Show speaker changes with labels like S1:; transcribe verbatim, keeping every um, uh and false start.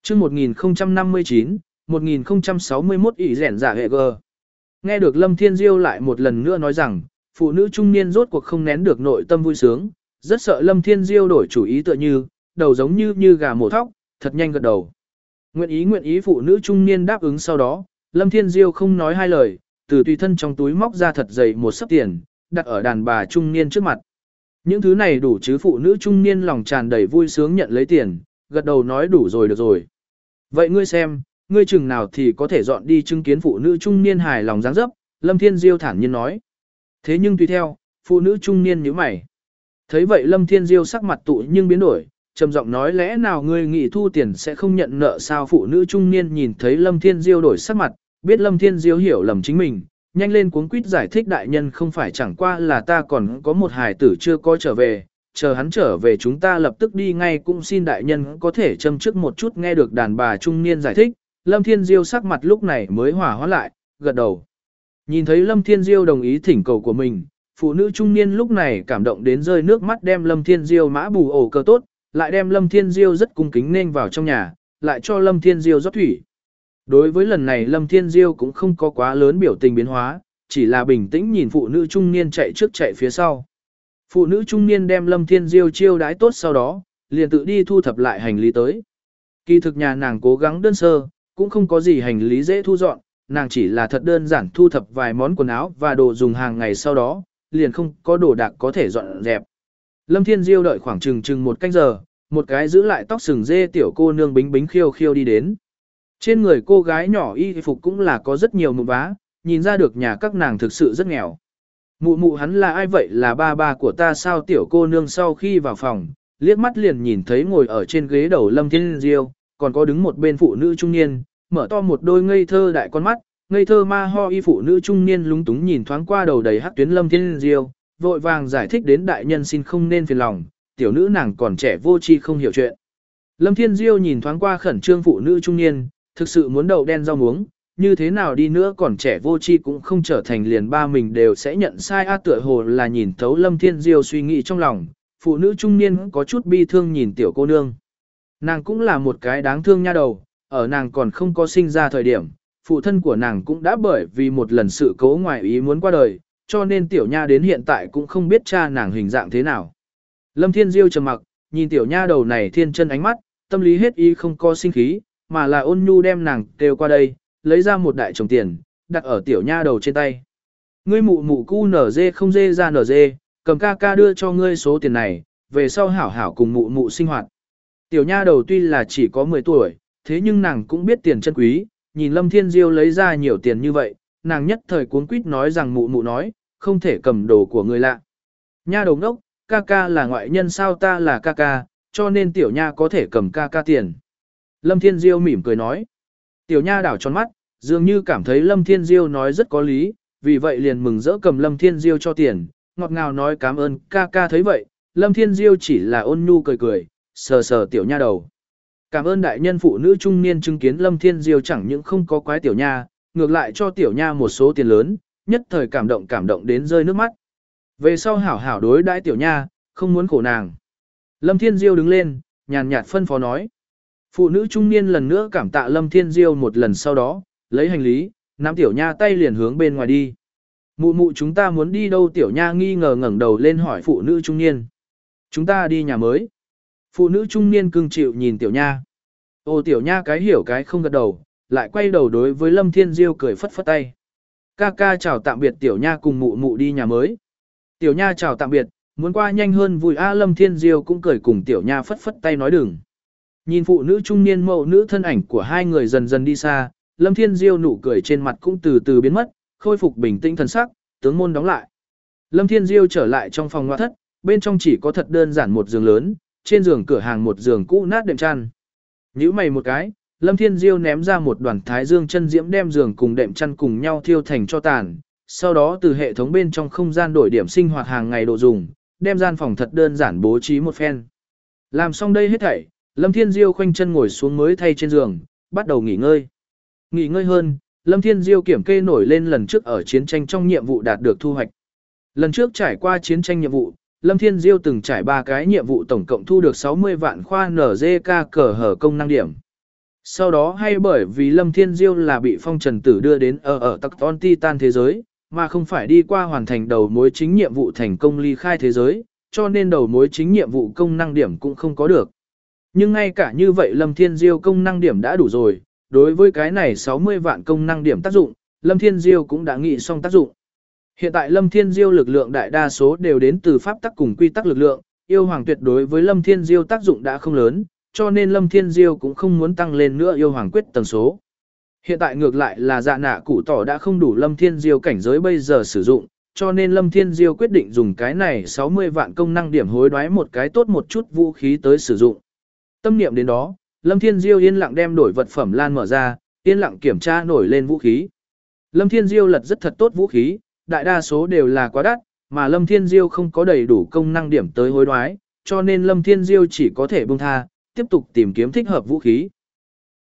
S1: chương một nghìn không trăm năm mươi chín, một nghìn không trăm sáu mươi mốt ỷ rẻn giả hệ gờ. Nghe được Lâm Thiên Diêu lại một lần nữa nói rằng, phụ nữ trung niên rốt cuộc không nén được nội tâm vui sướng, rất sợ Lâm Thiên Diêu đổi chủ ý tựa như, đầu giống như như gà mổ thóc, thật nhanh gật đầu. Nguyện ý nguyện ý phụ nữ trung niên đáp ứng sau đó, Lâm Thiên Diêu không nói hai lời, từ tùy thân trong túi móc ra thật dày một sấp tiền, đặt ở đàn bà trung niên trước mặt. Những thứ này đủ chứ phụ nữ trung niên lòng tràn đầy vui sướng nhận lấy tiền, gật đầu nói đủ rồi được rồi. Vậy ngươi xem, ngươi chừng nào thì có thể dọn đi chứng kiến phụ nữ trung niên hài lòng dáng dấp, Lâm Thiên Diêu thản nhiên nói. Thế nhưng tùy theo, phụ nữ trung niên nhíu mày. Thấy vậy Lâm Thiên Diêu sắc mặt tụ nhưng biến đổi, trầm giọng nói lẽ nào ngươi nghĩ thu tiền sẽ không nhận nợ sao phụ nữ trung niên nhìn thấy Lâm Thiên Diêu đổi sắc mặt, biết Lâm Thiên Diêu hiểu lầm chính mình, nhanh lên cuống quýt giải thích đại nhân không phải chẳng qua là ta còn có một hài tử chưa có trở về, chờ hắn trở về chúng ta lập tức đi ngay cũng xin đại nhân có thể châm trước một chút nghe được đàn bà trung niên giải thích, Lâm Thiên Diêu sắc mặt lúc này mới hòa hóa lại, gật đầu. Nhìn thấy Lâm Thiên Diêu đồng ý thỉnh cầu của mình, phụ nữ trung niên lúc này cảm động đến rơi nước mắt đem Lâm Thiên Diêu mã bù ổ cơ tốt, lại đem Lâm Thiên Diêu rất cung kính nên vào trong nhà, lại cho Lâm Thiên Diêu rót thủy. Đối với lần này Lâm Thiên Diêu cũng không có quá lớn biểu tình biến hóa, chỉ là bình tĩnh nhìn phụ nữ trung niên chạy trước chạy phía sau. Phụ nữ trung niên đem Lâm Thiên Diêu chiêu đãi tốt sau đó, liền tự đi thu thập lại hành lý tới. Kỳ thực nhà nàng cố gắng đơn sơ, cũng không có gì hành lý dễ thu dọn, nàng chỉ là thật đơn giản thu thập vài món quần áo và đồ dùng hàng ngày sau đó, liền không có đồ đạc có thể dọn dẹp. Lâm Thiên Diêu đợi khoảng chừng chừng một canh giờ, một cái giữ lại tóc sừng dê tiểu cô nương bính bính khiêu khiêu đi đến. Trên người cô gái nhỏ y phục cũng là có rất nhiều mụn vá, nhìn ra được nhà các nàng thực sự rất nghèo. Mụ mụ hắn là ai vậy là ba ba của ta sao tiểu cô nương sau khi vào phòng, liếc mắt liền nhìn thấy ngồi ở trên ghế đầu Lâm Thiên Diêu, còn có đứng một bên phụ nữ trung niên, mở to một đôi ngây thơ đại con mắt, ngây thơ ma ho y phụ nữ trung niên lúng túng nhìn thoáng qua đầu đầy hắc tuyến Lâm Thiên Diêu, vội vàng giải thích đến đại nhân xin không nên phiền lòng, tiểu nữ nàng còn trẻ vô tri không hiểu chuyện. Lâm Thiên Diêu nhìn thoáng qua khẩn trương phụ nữ trung niên, thực sự muốn đậu đen rau muống, như thế nào đi nữa còn trẻ vô tri cũng không trở thành liền ba mình đều sẽ nhận sai a tựa hồ là nhìn thấu Lâm Thiên Diêu suy nghĩ trong lòng, phụ nữ trung niên có chút bi thương nhìn tiểu cô nương. Nàng cũng là một cái đáng thương nha đầu, ở nàng còn không có sinh ra thời điểm, phụ thân của nàng cũng đã bởi vì một lần sự cố ngoài ý muốn qua đời, cho nên tiểu nha đến hiện tại cũng không biết cha nàng hình dạng thế nào. Lâm Thiên Diêu trầm mặc, nhìn tiểu nha đầu này thiên chân ánh mắt, tâm lý hết ý không có sinh khí, mà là ôn nhu đem nàng kêu qua đây, lấy ra một đại chồng tiền, đặt ở tiểu nha đầu trên tay. Ngươi mụ mụ cu nở dê không dê ra nở dê, cầm ca ca đưa cho ngươi số tiền này, về sau hảo hảo cùng mụ mụ sinh hoạt. Tiểu nha đầu tuy là chỉ có mười tuổi, thế nhưng nàng cũng biết tiền chân quý, nhìn Lâm Thiên Diêu lấy ra nhiều tiền như vậy, nàng nhất thời cuống quýt nói rằng mụ mụ nói, không thể cầm đồ của người lạ. Nha đầu ngốc, ca ca là ngoại nhân sao ta là ca ca, cho nên tiểu nha có thể cầm ca ca tiền. Lâm Thiên Diêu mỉm cười nói. Tiểu nha đảo tròn mắt, dường như cảm thấy Lâm Thiên Diêu nói rất có lý, vì vậy liền mừng rỡ cầm Lâm Thiên Diêu cho tiền, ngọt ngào nói cảm ơn ca ca thấy vậy, Lâm Thiên Diêu chỉ là ôn nhu cười cười, sờ sờ tiểu nha đầu. Cảm ơn đại nhân phụ nữ trung niên chứng kiến Lâm Thiên Diêu chẳng những không có quái tiểu nha, ngược lại cho tiểu nha một số tiền lớn, nhất thời cảm động cảm động đến rơi nước mắt. Về sau hảo hảo đối đãi tiểu nha, không muốn khổ nàng. Lâm Thiên Diêu đứng lên, nhàn nhạt phân phó nói. Phụ nữ trung niên lần nữa cảm tạ Lâm Thiên Diêu một lần sau đó, lấy hành lý, nắm tiểu nha tay liền hướng bên ngoài đi. Mụ mụ chúng ta muốn đi đâu tiểu nha nghi ngờ ngẩng đầu lên hỏi phụ nữ trung niên. Chúng ta đi nhà mới. Phụ nữ trung niên cưng chịu nhìn tiểu nha. Ô tiểu nha cái hiểu cái không gật đầu, lại quay đầu đối với Lâm Thiên Diêu cười phất phất tay. Ca ca chào tạm biệt tiểu nha cùng mụ mụ đi nhà mới. Tiểu nha chào tạm biệt, muốn qua nhanh hơn vui a Lâm Thiên Diêu cũng cười cùng tiểu nha phất phất tay nói đừng. Nhìn phụ nữ trung niên mẫu nữ thân ảnh của hai người dần dần đi xa, Lâm Thiên Diêu nụ cười trên mặt cũng từ từ biến mất, khôi phục bình tĩnh thần sắc, tướng môn đóng lại. Lâm Thiên Diêu trở lại trong phòng ngoại thất, bên trong chỉ có thật đơn giản một giường lớn, trên giường cửa hàng một giường cũ nát đệm chăn. Nhíu mày một cái, Lâm Thiên Diêu ném ra một đoàn thái dương chân diễm đem giường cùng đệm chăn cùng nhau thiêu thành cho tàn, sau đó từ hệ thống bên trong không gian đổi điểm sinh hoạt hàng ngày độ dùng, đem gian phòng thật đơn giản bố trí một phen. Làm xong đây hết thảy, Lâm Thiên Diêu khoanh chân ngồi xuống mới thay trên giường, bắt đầu nghỉ ngơi. Nghỉ ngơi hơn, Lâm Thiên Diêu kiểm kê nổi lên lần trước ở chiến tranh trong nhiệm vụ đạt được thu hoạch. Lần trước trải qua chiến tranh nhiệm vụ, Lâm Thiên Diêu từng trải ba cái nhiệm vụ tổng cộng thu được sáu mươi vạn khoa en giê ca cờ hở công năng điểm. Sau đó hay bởi vì Lâm Thiên Diêu là bị Phong Trần Tử đưa đến ở ở Tắc On Titan thế giới, mà không phải đi qua hoàn thành đầu mối chính nhiệm vụ thành công ly khai thế giới, cho nên đầu mối chính nhiệm vụ công năng điểm cũng không có được. Nhưng ngay cả như vậy Lâm Thiên Diêu công năng điểm đã đủ rồi, đối với cái này sáu mươi vạn công năng điểm tác dụng, Lâm Thiên Diêu cũng đã nghĩ xong tác dụng. Hiện tại Lâm Thiên Diêu lực lượng đại đa số đều đến từ pháp tắc cùng quy tắc lực lượng, yêu hoàng tuyệt đối với Lâm Thiên Diêu tác dụng đã không lớn, cho nên Lâm Thiên Diêu cũng không muốn tăng lên nữa yêu hoàng quyết tần số. Hiện tại ngược lại là dạ nạ cụ tỏ đã không đủ Lâm Thiên Diêu cảnh giới bây giờ sử dụng, cho nên Lâm Thiên Diêu quyết định dùng cái này sáu mươi vạn công năng điểm hối đoái một cái tốt một chút vũ khí tới sử dụng. Tâm niệm đến đó, Lâm Thiên Diêu yên lặng đem đổi vật phẩm lan mở ra, yên lặng kiểm tra nổi lên vũ khí. Lâm Thiên Diêu lật rất thật tốt vũ khí, đại đa số đều là quá đắt, mà Lâm Thiên Diêu không có đầy đủ công năng điểm tới hối đoái, cho nên Lâm Thiên Diêu chỉ có thể buông tha, tiếp tục tìm kiếm thích hợp vũ khí.